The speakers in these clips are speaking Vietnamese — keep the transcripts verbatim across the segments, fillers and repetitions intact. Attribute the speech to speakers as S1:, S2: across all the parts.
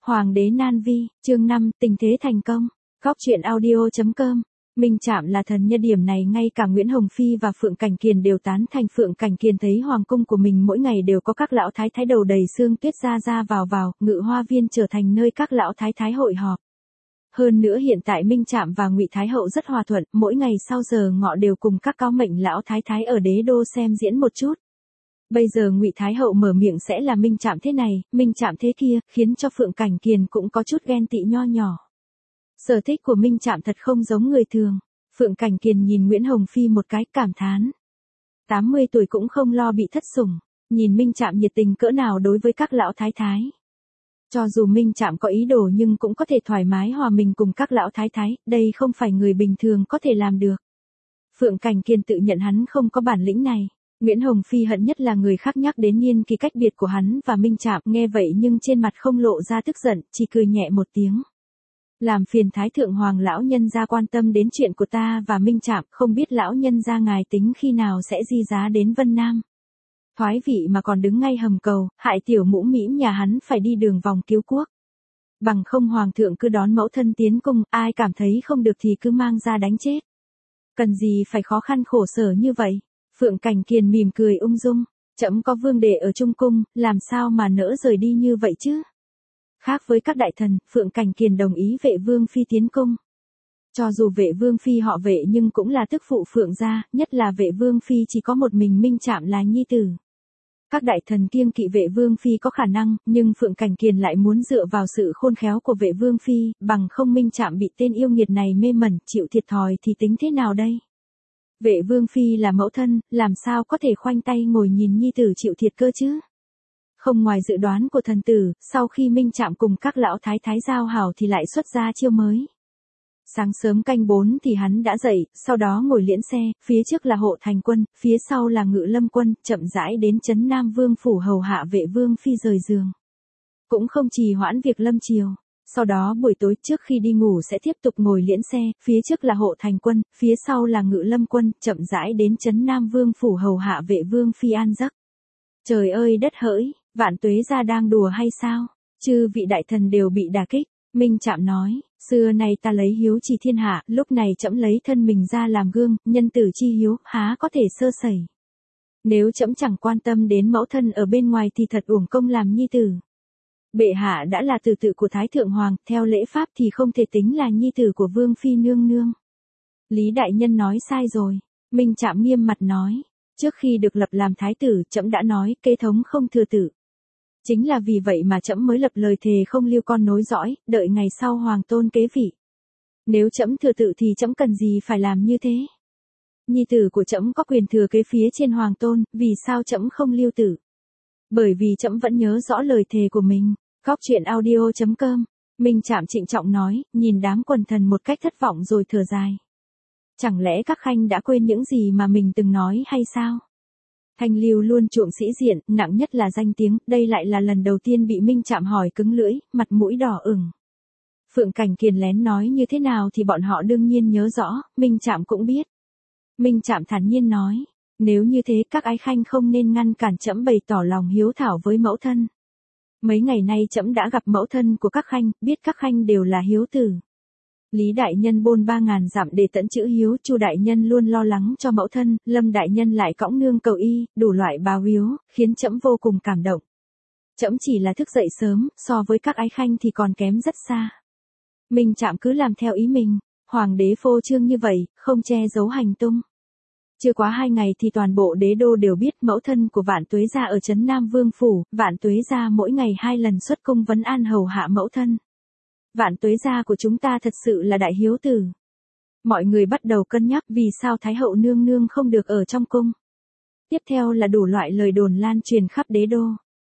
S1: Hoàng đế nan vi, chương năm, tình thế thành công. Góc truyện audio chấm com. Minh Trạm là thần nhân, điểm này ngay cả Nguyễn Hồng Phi và Phượng Cảnh Kiền đều tán thành. Phượng Cảnh Kiền thấy hoàng cung của mình mỗi ngày đều có các lão thái thái đầu đầy sương tuyết ra ra vào vào, Ngự Hoa Viên trở thành nơi các lão thái thái hội họp. Hơn nữa hiện tại Minh Trạm và Ngụy Thái Hậu rất hòa thuận, mỗi ngày sau giờ ngọ đều cùng các cao mệnh lão thái thái ở đế đô xem diễn một chút. Bây giờ Ngụy Thái Hậu mở miệng sẽ là Minh Trạm thế này, Minh Trạm thế kia, khiến cho Phượng Cảnh Kiền cũng có chút ghen tị nho nhỏ. Sở thích của Minh Trạm thật không giống người thường. Phượng Cảnh Kiền nhìn Nguyễn Hồng Phi một cái, cảm thán. tám mươi tuổi cũng không lo bị thất sủng, nhìn Minh Trạm nhiệt tình cỡ nào đối với các lão thái thái. Cho dù Minh Trạm có ý đồ nhưng cũng có thể thoải mái hòa mình cùng các lão thái thái, đây không phải người bình thường có thể làm được. Phượng Cảnh Kiền tự nhận hắn không có bản lĩnh này. Nguyễn Hồng Phi hận nhất là người khác nhắc đến niên kỳ cách biệt của hắn và Minh Trạm, nghe vậy nhưng trên mặt không lộ ra tức giận, chỉ cười nhẹ một tiếng. Làm phiền Thái Thượng Hoàng lão nhân gia quan tâm đến chuyện của ta và Minh Trạm, không biết lão nhân gia ngài tính khi nào sẽ di giá đến Vân Nam. Thoái vị mà còn đứng ngay hầm cầu, hại tiểu mũ mĩm nhà hắn phải đi đường vòng cứu quốc. Bằng không Hoàng thượng cứ đón mẫu thân tiến cung, ai cảm thấy không được thì cứ mang ra đánh chết. Cần gì phải khó khăn khổ sở như vậy? Phượng Cảnh Kiền mỉm cười ung dung, trẫm có vương đệ ở trung cung, làm sao mà nỡ rời đi như vậy chứ? Khác với các đại thần, Phượng Cảnh Kiền đồng ý Vệ Vương Phi tiến cung. Cho dù Vệ Vương Phi họ Vệ nhưng cũng là tức phụ Phượng gia, nhất là Vệ Vương Phi chỉ có một mình Minh Trạm là nhi tử. Các đại thần kiêng kỵ Vệ Vương Phi có khả năng, nhưng Phượng Cảnh Kiền lại muốn dựa vào sự khôn khéo của Vệ Vương Phi, bằng không Minh Trạm bị tên yêu nghiệt này mê mẩn, chịu thiệt thòi thì tính thế nào đây? Vệ Vương Phi là mẫu thân, làm sao có thể khoanh tay ngồi nhìn nhi tử chịu thiệt cơ chứ? Không ngoài dự đoán của thần tử, sau khi Minh Trạm cùng các lão thái thái giao hảo thì lại xuất ra chiêu mới. Sáng sớm canh bốn thì hắn đã dậy, sau đó ngồi liễn xe, phía trước là hộ thành quân, phía sau là ngự lâm quân, chậm rãi đến trấn Nam Vương phủ hầu hạ Vệ Vương Phi rời giường. Cũng không trì hoãn việc lâm chiều. Sau đó buổi tối trước khi đi ngủ sẽ tiếp tục ngồi liễn xe, phía trước là hộ thành quân, phía sau là ngự lâm quân, chậm rãi đến trấn Nam Vương phủ hầu hạ Vệ Vương Phi an giấc. Trời ơi đất hỡi, Vạn Tuế gia đang đùa hay sao? Chư vị đại thần đều bị đả kích. Minh Trạm nói, xưa nay ta lấy hiếu trì thiên hạ, lúc này trẫm lấy thân mình ra làm gương, nhân tử chi hiếu, há có thể sơ sẩy. Nếu trẫm chẳng quan tâm đến mẫu thân ở bên ngoài thì thật uổng công làm nhi tử. Bệ hạ đã là tử tự của Thái Thượng Hoàng, theo lễ pháp thì không thể tính là nhi tử của Vương Phi nương nương. Lý đại nhân nói sai rồi. Minh Trạm nghiêm mặt nói, trước khi được lập làm thái tử, trẫm đã nói kế thống không thừa tử. Chính là vì vậy mà trẫm mới lập lời thề không lưu con nối dõi, đợi ngày sau hoàng tôn kế vị. Nếu trẫm thừa tự thì trẫm cần gì phải làm như thế? Nhi tử của trẫm có quyền thừa kế phía trên hoàng tôn, vì sao trẫm không lưu tử? Bởi vì trẫm vẫn nhớ rõ lời thề của mình. Góc truyện audio chấm com. Minh Trạm trịnh trọng nói, nhìn đám quần thần một cách thất vọng rồi thở dài. Chẳng lẽ các khanh đã quên những gì mà mình từng nói hay sao? Thanh Lưu luôn chuộng sĩ diện, nặng nhất là danh tiếng, đây lại là lần đầu tiên bị Minh Trạm hỏi cứng lưỡi, mặt mũi đỏ ửng. Phượng Cảnh Kiền lén nói như thế nào thì bọn họ đương nhiên nhớ rõ, Minh Trạm cũng biết. Minh Trạm thản nhiên nói, nếu như thế các ái khanh không nên ngăn cản trẫm bày tỏ lòng hiếu thảo với mẫu thân. Mấy ngày nay trẫm đã gặp mẫu thân của các khanh, biết các khanh đều là hiếu tử. Lý đại nhân bôn ba ngàn dặm để tẫn chữ hiếu, Chu đại nhân luôn lo lắng cho mẫu thân, Lâm đại nhân lại cõng nương cầu y, đủ loại báo hiếu, khiến trẫm vô cùng cảm động. Trẫm chỉ là thức dậy sớm, so với các ái khanh thì còn kém rất xa. Minh Trạm cứ làm theo ý mình, hoàng đế phô trương như vậy, không che giấu hành tung. Chưa quá hai ngày thì toàn bộ đế đô đều biết mẫu thân của Vạn Tuế gia ở trấn Nam Vương phủ, Vạn Tuế gia mỗi ngày hai lần xuất cung vấn an hầu hạ mẫu thân. Vạn Tuế gia của chúng ta thật sự là đại hiếu tử. Mọi người bắt đầu cân nhắc vì sao Thái hậu nương nương không được ở trong cung. Tiếp theo là đủ loại lời đồn lan truyền khắp đế đô.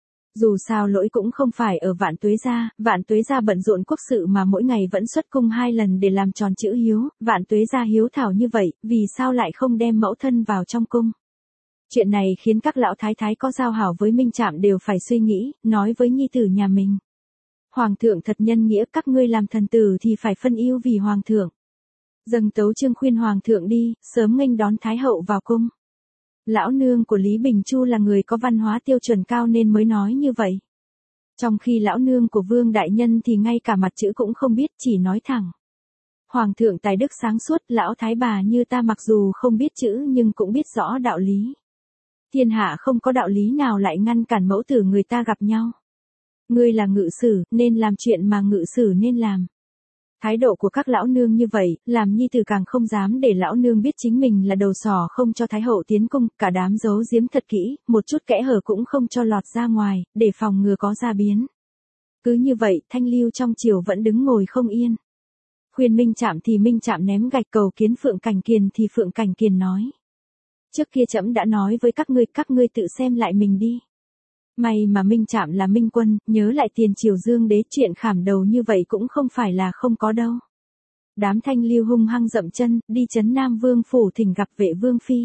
S1: Dù sao lỗi cũng không phải ở Vạn Tuế gia, Vạn Tuế gia bận rộn quốc sự mà mỗi ngày vẫn xuất cung hai lần để làm tròn chữ hiếu, Vạn Tuế gia hiếu thảo như vậy, vì sao lại không đem mẫu thân vào trong cung. Chuyện này khiến các lão thái thái có giao hảo với Minh Trạm đều phải suy nghĩ, nói với nhi tử nhà mình. Hoàng thượng thật nhân nghĩa, các ngươi làm thần tử thì phải phân ưu vì hoàng thượng. Dâng tấu chương khuyên hoàng thượng đi, sớm nghênh đón thái hậu vào cung. Lão nương của Lý Bình Chu là người có văn hóa tiêu chuẩn cao nên mới nói như vậy. Trong khi lão nương của Vương đại nhân thì ngay cả mặt chữ cũng không biết, chỉ nói thẳng. Hoàng thượng tài đức sáng suốt, lão thái bà như ta mặc dù không biết chữ nhưng cũng biết rõ đạo lý. Thiên hạ không có đạo lý nào lại ngăn cản mẫu tử người ta gặp nhau. Ngươi là ngự sử, nên làm chuyện mà ngự sử nên làm. Thái độ của các lão nương như vậy, làm nhi tử càng không dám để lão nương biết chính mình là đầu sỏ không cho thái hậu tiến cung, cả đám giấu giếm thật kỹ, một chút kẽ hở cũng không cho lọt ra ngoài, để phòng ngừa có gia biến. Cứ như vậy, thanh lưu trong triều vẫn đứng ngồi không yên. Khuyên Minh Trạm thì Minh Trạm ném gạch cầu kiến Phượng Cảnh Kiền thì Phượng Cảnh Kiền nói. Trước kia trẫm đã nói với các ngươi, các ngươi tự xem lại mình đi. May mà Minh Trạm là minh quân, nhớ lại tiền triều Dương đế, chuyện khảm đầu như vậy cũng không phải là không có đâu. Đám thanh lưu hung hăng dậm chân, đi trấn Nam Vương phủ thỉnh gặp Vệ Vương phi.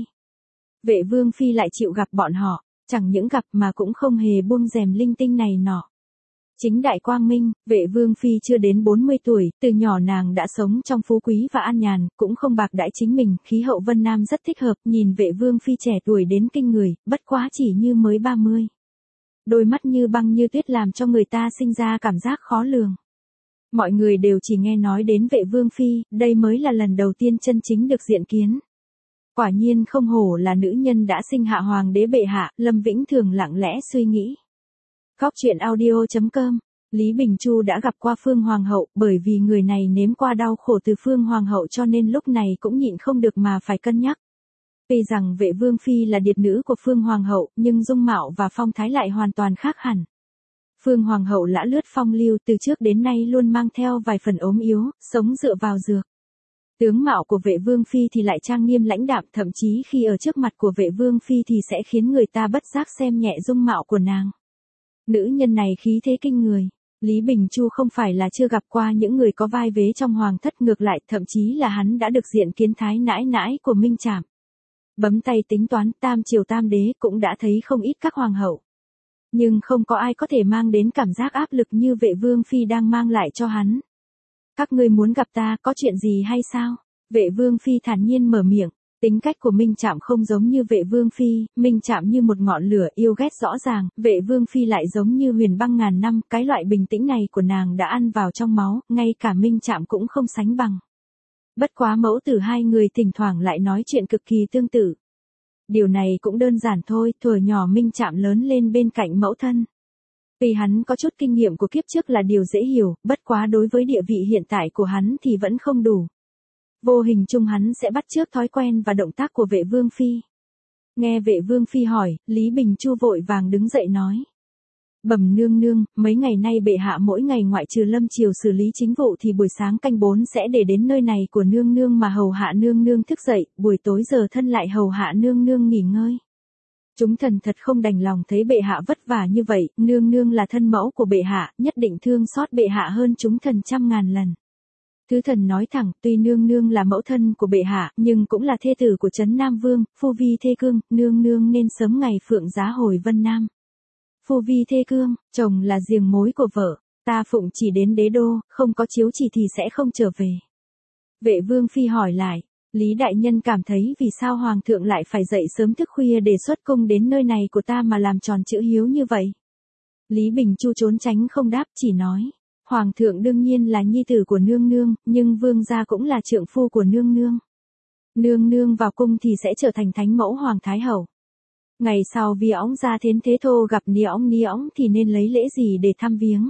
S1: Vệ Vương phi lại chịu gặp bọn họ, chẳng những gặp mà cũng không hề buông rèm linh tinh này nọ. Chính đại quang minh, Vệ Vương phi chưa đến bốn mươi tuổi, từ nhỏ nàng đã sống trong phú quý và an nhàn, cũng không bạc đãi chính mình, khí hậu Vân Nam rất thích hợp, nhìn Vệ Vương phi trẻ tuổi đến kinh người, bất quá chỉ như mới ba mươi. Đôi mắt như băng như tuyết làm cho người ta sinh ra cảm giác khó lường. Mọi người đều chỉ nghe nói đến Vệ Vương phi, đây mới là lần đầu tiên chân chính được diện kiến. Quả nhiên không hổ là nữ nhân đã sinh hạ hoàng đế bệ hạ, Lâm Vĩnh Thường lặng lẽ suy nghĩ. Góc truyện audio chấm com. Lý Bình Chu đã gặp qua Phương Hoàng hậu, bởi vì người này nếm qua đau khổ từ Phương Hoàng hậu cho nên lúc này cũng nhịn không được mà phải cân nhắc. Tuy rằng Vệ Vương phi là điệt nữ của Phương Hoàng hậu, nhưng dung mạo và phong thái lại hoàn toàn khác hẳn. Phương Hoàng hậu lã lướt phong lưu, từ trước đến nay luôn mang theo vài phần ốm yếu, sống dựa vào dược. Tướng mạo của Vệ Vương phi thì lại trang nghiêm lãnh đạm, thậm chí khi ở trước mặt của Vệ Vương phi thì sẽ khiến người ta bất giác xem nhẹ dung mạo của nàng. Nữ nhân này khí thế kinh người. Lý Bình Chu không phải là chưa gặp qua những người có vai vế trong hoàng thất, ngược lại, thậm chí là hắn đã được diện kiến thái nãi nãi của Minh Trạm. Bấm tay tính toán, tam triều tam đế cũng đã thấy không ít các hoàng hậu. Nhưng không có ai có thể mang đến cảm giác áp lực như Vệ Vương phi đang mang lại cho hắn. Các ngươi muốn gặp ta, có chuyện gì hay sao? Vệ Vương phi thản nhiên mở miệng. Tính cách của Minh Trạm không giống như Vệ Vương phi, Minh Trạm như một ngọn lửa yêu ghét rõ ràng, Vệ Vương phi lại giống như huyền băng ngàn năm, cái loại bình tĩnh này của nàng đã ăn vào trong máu, ngay cả Minh Trạm cũng không sánh bằng. Bất quá mẫu tử hai người thỉnh thoảng lại nói chuyện cực kỳ tương tự. Điều này cũng đơn giản thôi, thuở nhỏ Minh Trạm lớn lên bên cạnh mẫu thân. Vì hắn có chút kinh nghiệm của kiếp trước là điều dễ hiểu, bất quá đối với địa vị hiện tại của hắn thì vẫn không đủ. Vô hình chung hắn sẽ bắt chước thói quen và động tác của Vệ Vương phi. Nghe Vệ Vương phi hỏi, Lý Bình Chu vội vàng đứng dậy nói. Bẩm nương nương, mấy ngày nay bệ hạ mỗi ngày ngoại trừ lâm triều xử lý chính vụ thì buổi sáng canh bốn sẽ để đến nơi này của nương nương mà hầu hạ nương nương thức dậy, buổi tối giờ thân lại hầu hạ nương nương nghỉ ngơi. Chúng thần thật không đành lòng thấy bệ hạ vất vả như vậy, nương nương là thân mẫu của bệ hạ, nhất định thương xót bệ hạ hơn chúng thần trăm ngàn lần. Thứ thần nói thẳng, tuy nương nương là mẫu thân của bệ hạ, nhưng cũng là thê tử của Trấn Nam Vương, phu vi thê cương, nương nương nên sớm ngày phượng giá hồi Vân Nam. Phu vi thê cương, chồng là giềng mối của vợ, ta phụng chỉ đến đế đô, không có chiếu chỉ thì sẽ không trở về. Vệ Vương phi hỏi lại, Lý đại nhân cảm thấy vì sao hoàng thượng lại phải dậy sớm thức khuya để xuất cung đến nơi này của ta mà làm tròn chữ hiếu như vậy? Lý Bình Chu trốn tránh không đáp, chỉ nói. Hoàng thượng đương nhiên là nhi tử của nương nương, nhưng vương gia cũng là trượng phu của nương nương. Nương nương vào cung thì sẽ trở thành thánh mẫu hoàng thái hậu. Ngày sau vì óng ra thiến thế thô gặp ni óng ni óng thì nên lấy lễ gì để thăm viếng.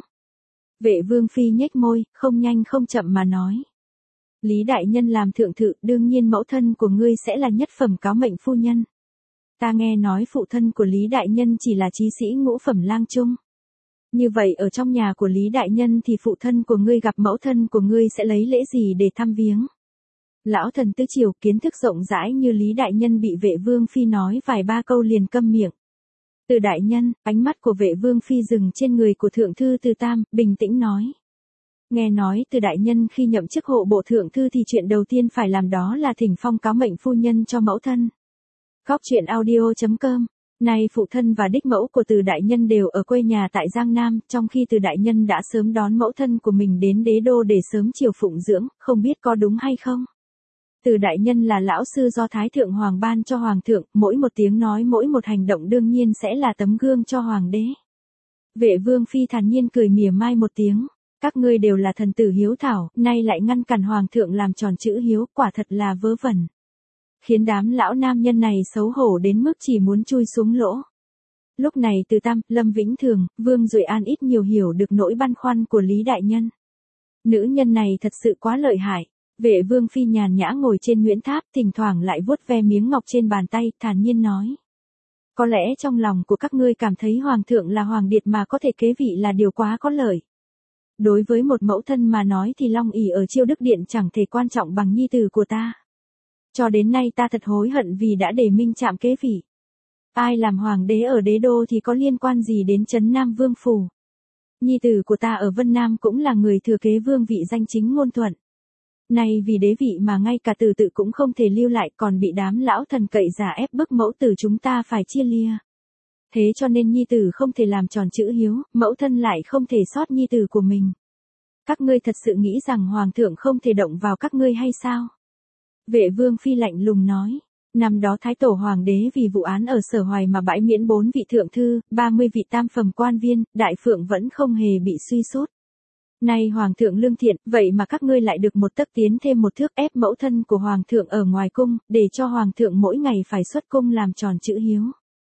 S1: Vệ Vương phi nhếch môi, không nhanh không chậm mà nói. Lý đại nhân làm thượng thự, đương nhiên mẫu thân của ngươi sẽ là nhất phẩm cáo mệnh phu nhân. Ta nghe nói phụ thân của Lý đại nhân chỉ là chí sĩ ngũ phẩm lang trung. Như vậy ở trong nhà của Lý đại nhân thì phụ thân của ngươi gặp mẫu thân của ngươi sẽ lấy lễ gì để thăm viếng? Lão thần tứ triều kiến thức rộng rãi như Lý đại nhân bị Vệ Vương phi nói vài ba câu liền câm miệng. Từ đại nhân, ánh mắt của Vệ Vương phi dừng trên người của thượng thư Từ Tam, bình tĩnh nói. Nghe nói Từ đại nhân khi nhậm chức hộ bộ thượng thư thì chuyện đầu tiên phải làm đó là thỉnh phong cáo mệnh phu nhân cho mẫu thân. Góc truyện audio chấm com. Nay phụ thân và đích mẫu của Từ đại nhân đều ở quê nhà tại Giang Nam, trong khi Từ đại nhân đã sớm đón mẫu thân của mình đến đế đô để sớm chiều phụng dưỡng, không biết có đúng hay không? Từ đại nhân là lão sư do Thái thượng hoàng ban cho hoàng thượng, mỗi một tiếng nói mỗi một hành động đương nhiên sẽ là tấm gương cho hoàng đế. Vệ vương phi thản nhiên cười mỉa mai một tiếng. Các ngươi đều là thần tử hiếu thảo, nay lại ngăn cản hoàng thượng làm tròn chữ hiếu, quả thật là vớ vẩn. Khiến đám lão nam nhân này xấu hổ đến mức chỉ muốn chui xuống lỗ. Lúc này Từ Tam, Lâm Vĩnh Thường, Vương Duệ An ít nhiều hiểu được nỗi băn khoăn của Lý Đại Nhân. Nữ nhân này thật sự quá lợi hại. Vệ vương phi nhàn nhã ngồi trên Nguyễn Tháp, thỉnh thoảng lại vuốt ve miếng ngọc trên bàn tay, thản nhiên nói. Có lẽ trong lòng của các ngươi cảm thấy hoàng thượng là hoàng điệt mà có thể kế vị là điều quá có lợi. Đối với một mẫu thân mà nói thì Long ỷ ở Chiêu Đức Điện chẳng thể quan trọng bằng nhi tử của ta. Cho đến nay ta thật hối hận vì đã để Minh Trạm kế vị. Ai làm hoàng đế ở đế đô thì có liên quan gì đến Trấn Nam Vương phủ. Nhi tử của ta ở Vân Nam cũng là người thừa kế vương vị danh chính ngôn thuận. Nay vì đế vị mà ngay cả tử tự cũng không thể lưu lại, còn bị đám lão thần cậy giả ép bức mẫu tử chúng ta phải chia lia. Thế cho nên nhi tử không thể làm tròn chữ hiếu, mẫu thân lại không thể sót nhi tử của mình. Các ngươi thật sự nghĩ rằng hoàng thượng không thể động vào các ngươi hay sao? Vệ vương phi lạnh lùng nói. Năm đó Thái Tổ Hoàng đế vì vụ án ở Sở Hoài mà bãi miễn bốn vị thượng thư, ba mươi vị tam phẩm quan viên, đại phượng vẫn không hề bị suy sút. Nay Hoàng thượng lương thiện, vậy mà các ngươi lại được một tấc tiến thêm một thước ép mẫu thân của Hoàng thượng ở ngoài cung, để cho Hoàng thượng mỗi ngày phải xuất cung làm tròn chữ hiếu.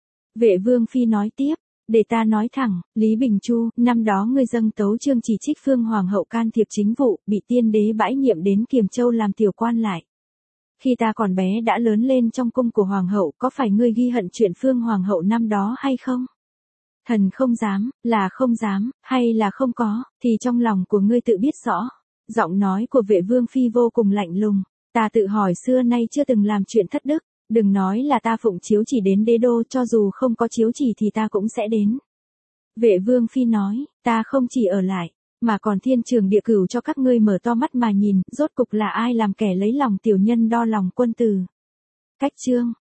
S1: Vệ vương phi nói tiếp, để ta nói thẳng, Lý Bình Chu, năm đó ngươi dâng tấu chương chỉ trích Phương Hoàng hậu can thiệp chính vụ, bị tiên đế bãi nhiệm đến Kiềm Châu làm tiểu quan lại. Khi ta còn bé đã lớn lên trong cung của Hoàng hậu, có phải ngươi ghi hận chuyện Phương Hoàng hậu năm đó hay không? Thần không dám, là không dám, hay là không có, thì trong lòng của ngươi tự biết rõ. Giọng nói của vệ vương phi vô cùng lạnh lùng. Ta tự hỏi xưa nay chưa từng làm chuyện thất đức. Đừng nói là ta phụng chiếu chỉ đến đế đô, cho dù không có chiếu chỉ thì ta cũng sẽ đến. Vệ vương phi nói, ta không chỉ ở lại, mà còn thiên trường địa cửu cho các ngươi mở to mắt mà nhìn, rốt cục là ai làm kẻ lấy lòng tiểu nhân đo lòng quân tử. Cách chương